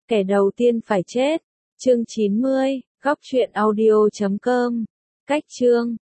Kẻ đầu tiên phải chết. Chương 90, góc truyện audio.com. Cách chương